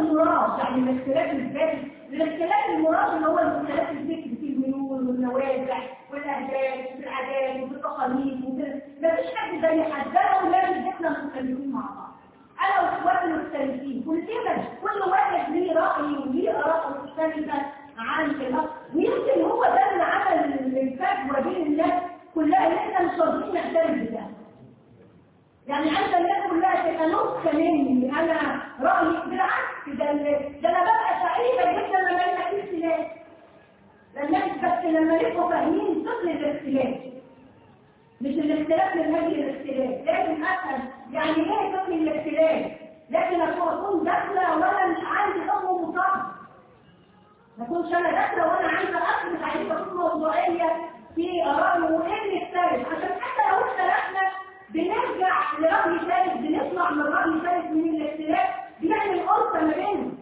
المراد، يعني الاختلاف الذاتي. الاختلاف المراد اللي هو الاختلاف الفكري في الميول والنوازع والاهداف وفي العادات وفي التقاليد وفي مفيش حد زي حد، انا واولاد بيتنا مختلفين مع بعض، انا واخواتي مختلفين، كل واحد ليه راي وليه اراء مختلفه عن الاخر، ويمكن هو ده اللي عمل الفجوه بين الناس كلها، ان احنا مش راضيين نعترف بده. يعني عايزه الناس كلها تبقى نسخه مني، انا رايي بالعكس، ده انا ببقى سعيده جدا لما يبقى في اختلاف، بس لما يبقوا فاهمين فقه الاختلاف، مش الاختلاف من اجل الاختلاف، لازم افهم يعني ايه فقه الاختلاف. لكن اكون داخله وانا مش عندي حكم مطابق، ما اكونش انا داخله وانا عايزه اثبت، عايزه اكون موضوعيه في ارائي وايه نختلف، عشان حتى لو اختلفنا بنرجع لرأي ثالث، بنطلع من رأي ثالث من الاختلاف بيعمل ألفة ما بينهم.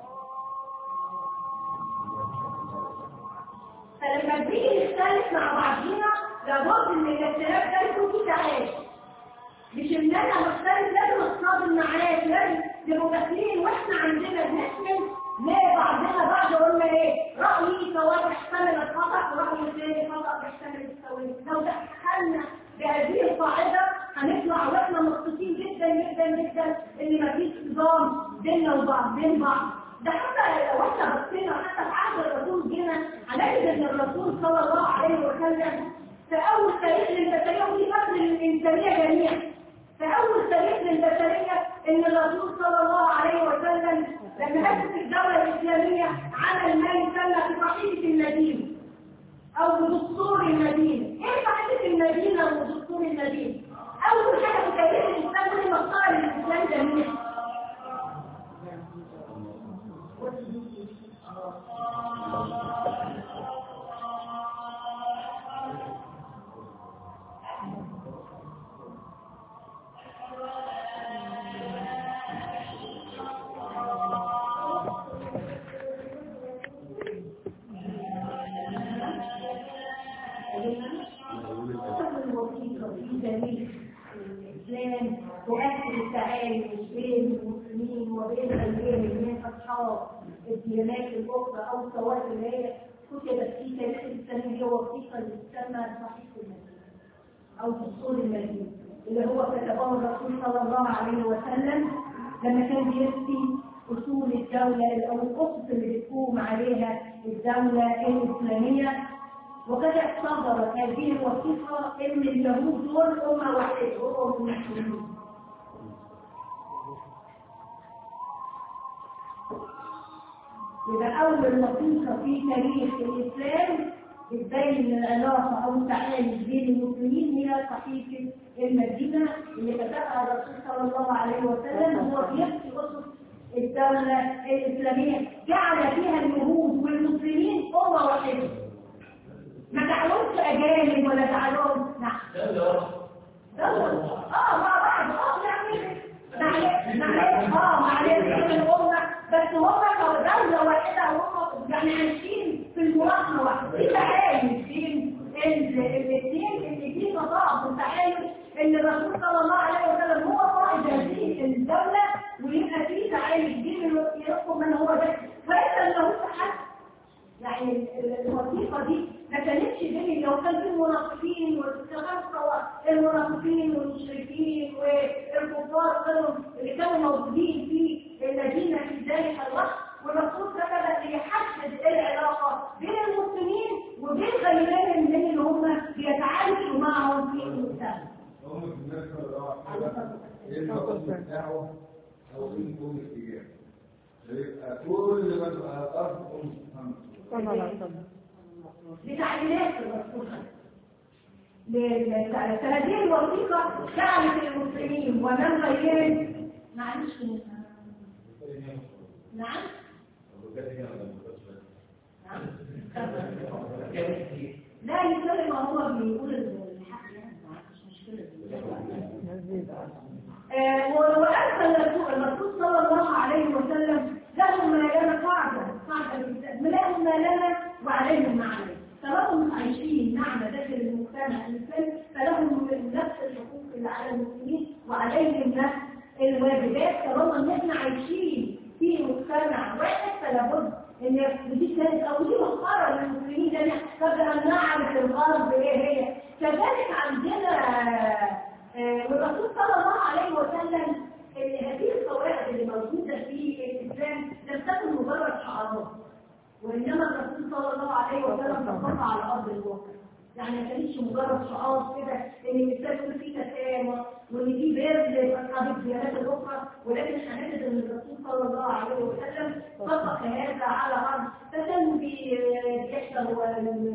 فلما بنيجي نختلف مع بعضينا لابد ان الاختلاف ده يكون فيه تعايش، مش ان انا مختلف لازم اتصادم معاك، لازم نبقوا داخلين واحنا عندنا بنحمل لبعضنا بعض، قلنا ايه؟ رأيي سواء يحتمل الخطأ ورأيي الثاني خطأ يحتمل السواد. لو دخلنا بهذه القاعدة هنطلع واحنا مبسوطين جدا جدا جدا ان مفيش نظام بيننا وبعض بين بعض. ده حتى لو احنا بصينا حتى في عهد الرسول جينا هنجد ان الرسول صلى الله عليه وسلم في اول تاريخ للبشريه، ودي فخر الانسانيه جميعا، في اول تاريخ للبشريه ان الرسول صلى الله عليه وسلم لما اسس الدوله الاسلاميه عمل ما يسمى بصحيفه المدينه او بدستور المدينه. ايه صحيفه المدينه ودستور المدينه؟ اول حاجه في تاريخ الاسلام هي مصدر الاسلام جميعا. تؤثر التعايش بين المسلمين وبين غيرهم من اصحاب الديانات الاخرى او الطوائف اللي هي كتبت في تاريخ الاسلام، هي وثيقه تسمى صحيفه المدينه او دستور المدينه، اللي هو كتبه الرسول صلى الله عليه وسلم لما كان بيفتي اصول الدوله او الاسس اللي بتقوم عليها الدوله الاسلاميه. وقد صدرت هذه الوثيقه ان اليهود دول امه واحده، هم المسلمين. يبقى أول وثيقة في تاريخ الإسلام بتبين العلاقة أو التعايش بين المسلمين هي صحيفة المدينة اللي كتبها الرسول صلى الله عليه وسلم، هو بيحكي أسس الدولة الإسلامية، جعل فيها اليهود والمسلمين أمة واحدة، ما جعلهمش أجانب ولا جعلهم دولة مع بعض معلش الأمة، بس هم دولة واحدة، هم يعني عايشين في المواطنة واحدة، في تعايش بين الاثنين، اللي فيه تضاد وتعايش، ان الرسول صلى الله عليه وسلم هو قائد هذه الدولة، ويبقى فيه تعايش بين يحكم من هو ده، فإذا لو حد يعني الوثيقة دي ما كانتش بين لو كان في المنافقين المنافقين والمشركين والكفار اللي كانوا موجودين في المدينة في ذلك الوقت، والرسول كتب ليحدد العلاقة بين المسلمين وبين غيرهم من اللي هم بيتعايشوا معهم في المجتمع. بتعليمات الرسول فهذه الوثيقة جعلت المسلمين ومن غيرهم معلش نعم لا يسلم ما هو بيقول الحق، يعني مش مشكلة. وأرسل الرسول صلى الله عليه وسلم لهم ما لنا قاعدة لهم ما لنا وعليهم ما عليهم، فلهم عايشين معنا داخل المجتمع الإسلامي، فلهم نفس الحقوق اللي على المسلمين وعليهم نفس الواجبات، ودي كانت أو دي مسخرة للمسلمين جميعا. فبدأ نعرف الغرب إيه هي. كذلك عندنا والرسول صلى الله عليه وسلم إن هذه القواعد اللي موجودة في الإسلام لم تكن مجرد شعارات، وإنما الرسول صلى الله عليه وسلم طبقها على أرض الواقع. يعني ما كانتش مجرد شعار كده ان الانسان يكون فيه تسامح وان في بر لاصحاب الديانات الاخرى، ولكن هنجد ان الرسول صلى الله عليه وسلم طبق هذا على ارض. فكان بيحضر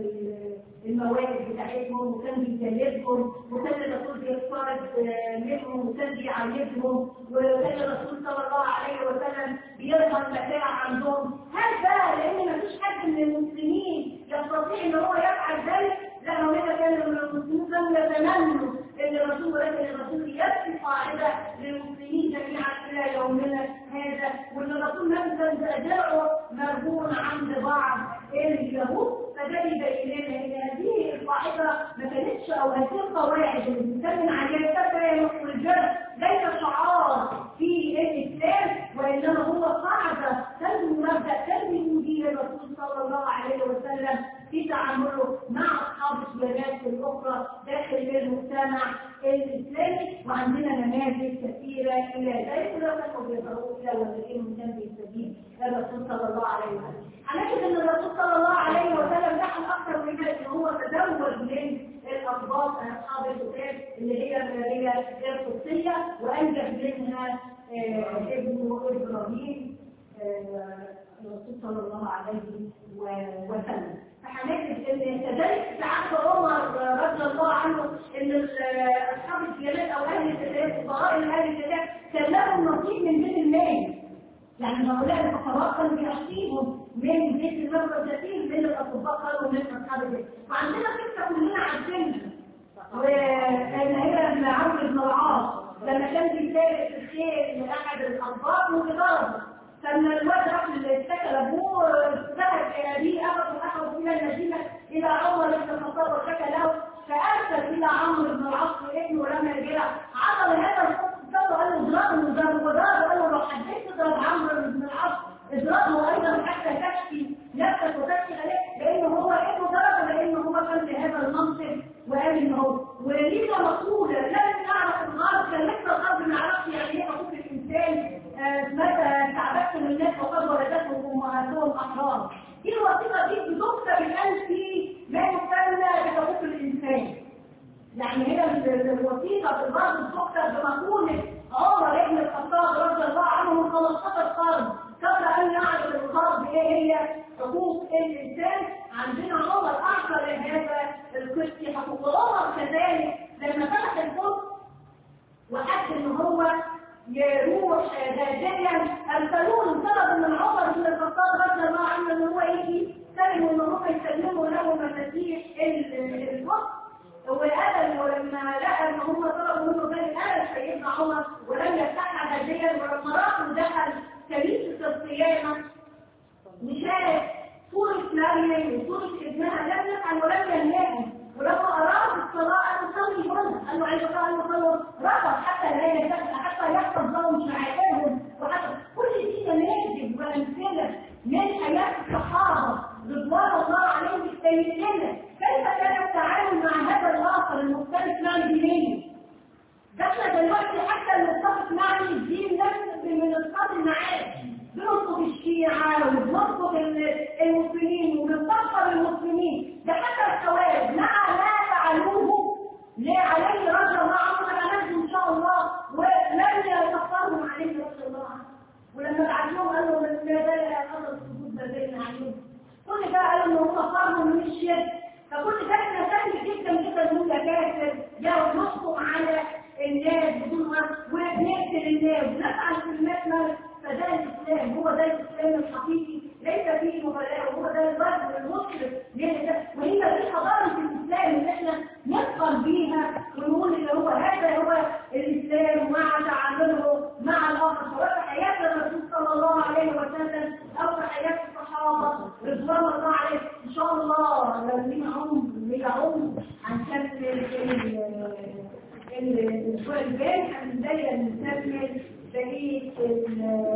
المواد بتاعتهم، وكان بيجلدهم، وكان الرسول بيفترض منهم، وكان بيعالجهم، وكان الرسول صلى الله عليه وسلم بيظهر المتاع عندهم. هذا لان ما فيش حد من المسلمين يستطيع ان هو يفعل ذلك. لا، هناك كان المسلمين لم يتمنوا ان الرسول، ولكن الرسول يبقي قاعده للمسلمين جميعا الى يومنا هذا. وان الرسول نفسه درعه مرهون عند بعض اليهود. فده يبين لنا ان هذه القاعده ما كانتش، او هذه القواعد اللي بنتكلم عليها التسامح والجد ليس شعار في الاسلام، وانما هو قاعده تنمو مبدا تنمو به الرسول صلى الله عليه وسلم في تعامله مع اصحاب الديانات الاخرى داخل المجتمع الاسلامي. وعندنا نماذج كثيره الى ذلك، ولو كانوا بيظهروا الى وسائلهم كان بيستجيب الرسول صلى الله عليه وسلم. هنجد ان الرسول صلى الله عليه وسلم نحن اكثر من ذلك، ان هو تزوج من الاطباق اصحاب الكتاب اللي هي الماريه القدسيه، وانجب منها ابنه ابراهيم الرسول صلى الله عليه وسلم. فهنجد ان كذلك في عهد عمر رضي الله عنه ان اصحاب الديانات او اهل الكتاب، فقراء اهل الكتاب، كان لهم نصيب من بيت المال. يعني هؤلاء الفقراء كانوا بيعطيهم من بيت المال كثير من الاطباء قالوا من اصحاب البيت. وعندنا قصه كلنا عارفينها، وان هي عمرو بن العاص لما كان بيسابق الخير لاحد الاطباء وبضربه، فلما الواد راح اشتكى لابوه ذهب الى ابيه اخذوا الى المدينه الى عمر بن الخطاب وشكى له، فارسل الى عمرو بن العاص ابنه ولما رجع عمل هذا الخطاب قال له اضربه وضربه، قال له لو حبيت تضرب عمرو بن العاص اضربه ايضا حتى تشفي نفسك وتشفي عليه، لانه هو ابنه ضربه لانه هو كان في هذا المنصب وقال ان هو. ولينا مقوله لازم نعرف الغرب، كان لسه الغرب ما يعرفش يعني ايه حقوق الانسان متى تعبتم الناس وقد ولدتهم امهاتهم احرار. دي الوثيقه دي بتكتب الان في ما يسمى بحقوق الانسان. يعني هي الوثيقه في الغرب بتكتب بمقوله عمر بن الخطاب رضي الله عنه من 15 قرن قبل ان يعرف الغرب ايه هي حقوق الانسان. عندنا عمر اعطى لهذا القسط حقوق. عمر كذلك لما فتح القدس وحد ان هو يروح غازيا، ارسلوه طلب من عمر بن الخطاب رضي الله عنه ان هو يجي سلموا ان هم يسلموا له مفاتيح القدس. وقال ولما لقى ان هم طلبوا منه ذلك قال سيدنا عمر ولم يفتحها غازيا، ولما راح ودخل كنيسه الصيانه وشاف صوره مريم وصوره ابنها لم يفعل ولم ينهاهم، ولما اراد الصلاه قال صلي هنا، قال له عايز قال له صلوا، رفض حتى لا يفتح حتى يحفظ لهم شعائرهم. وحتى كل دي نماذج وامثله من حياه الصحابه رضوان الله عليهم بتبين لنا كيف كان التعامل مع هذا الاخر المختلف معنا دينيا. ده احنا دلوقتي حتى المتفق معنا الدين نفس من القتل معاه، بنطلب الشيعه وبنطلب المسلمين وبنطلب المسلمين. ده حتى الخوارج مع ما فعلوه عليه رضي الله عنه هننزل ان شاء الله ولن يكفرهم عليه رضي الله عنه. ولما بعتهم قالوا ما زال اثر السجود ما زلنا عليهم. كل ده قالوا ان هم فرضوا من الشرك. فكل ده احنا سهل جدا جدا ان ده كافر يحكم على الناس بدون وبنقتل الناس ونفعل في الناس. فده الاسلام، هو ده الاسلام الحقيقي، ليس فيه مبالغه، وهو ده الرجل المسلم. وهي دي حضاره الاسلام اللي احنا نفخر بيها ونقول ان هو هذا هو الاسلام مع تعامله مع الاخر، سواء في حياه الرسول صلى الله عليه وسلم او في حياه الصحابه رضوان الله عليهم. ان شاء الله لو لينا عمر هنكمل الاسبوع الجاي هنبدا نكمل بقيه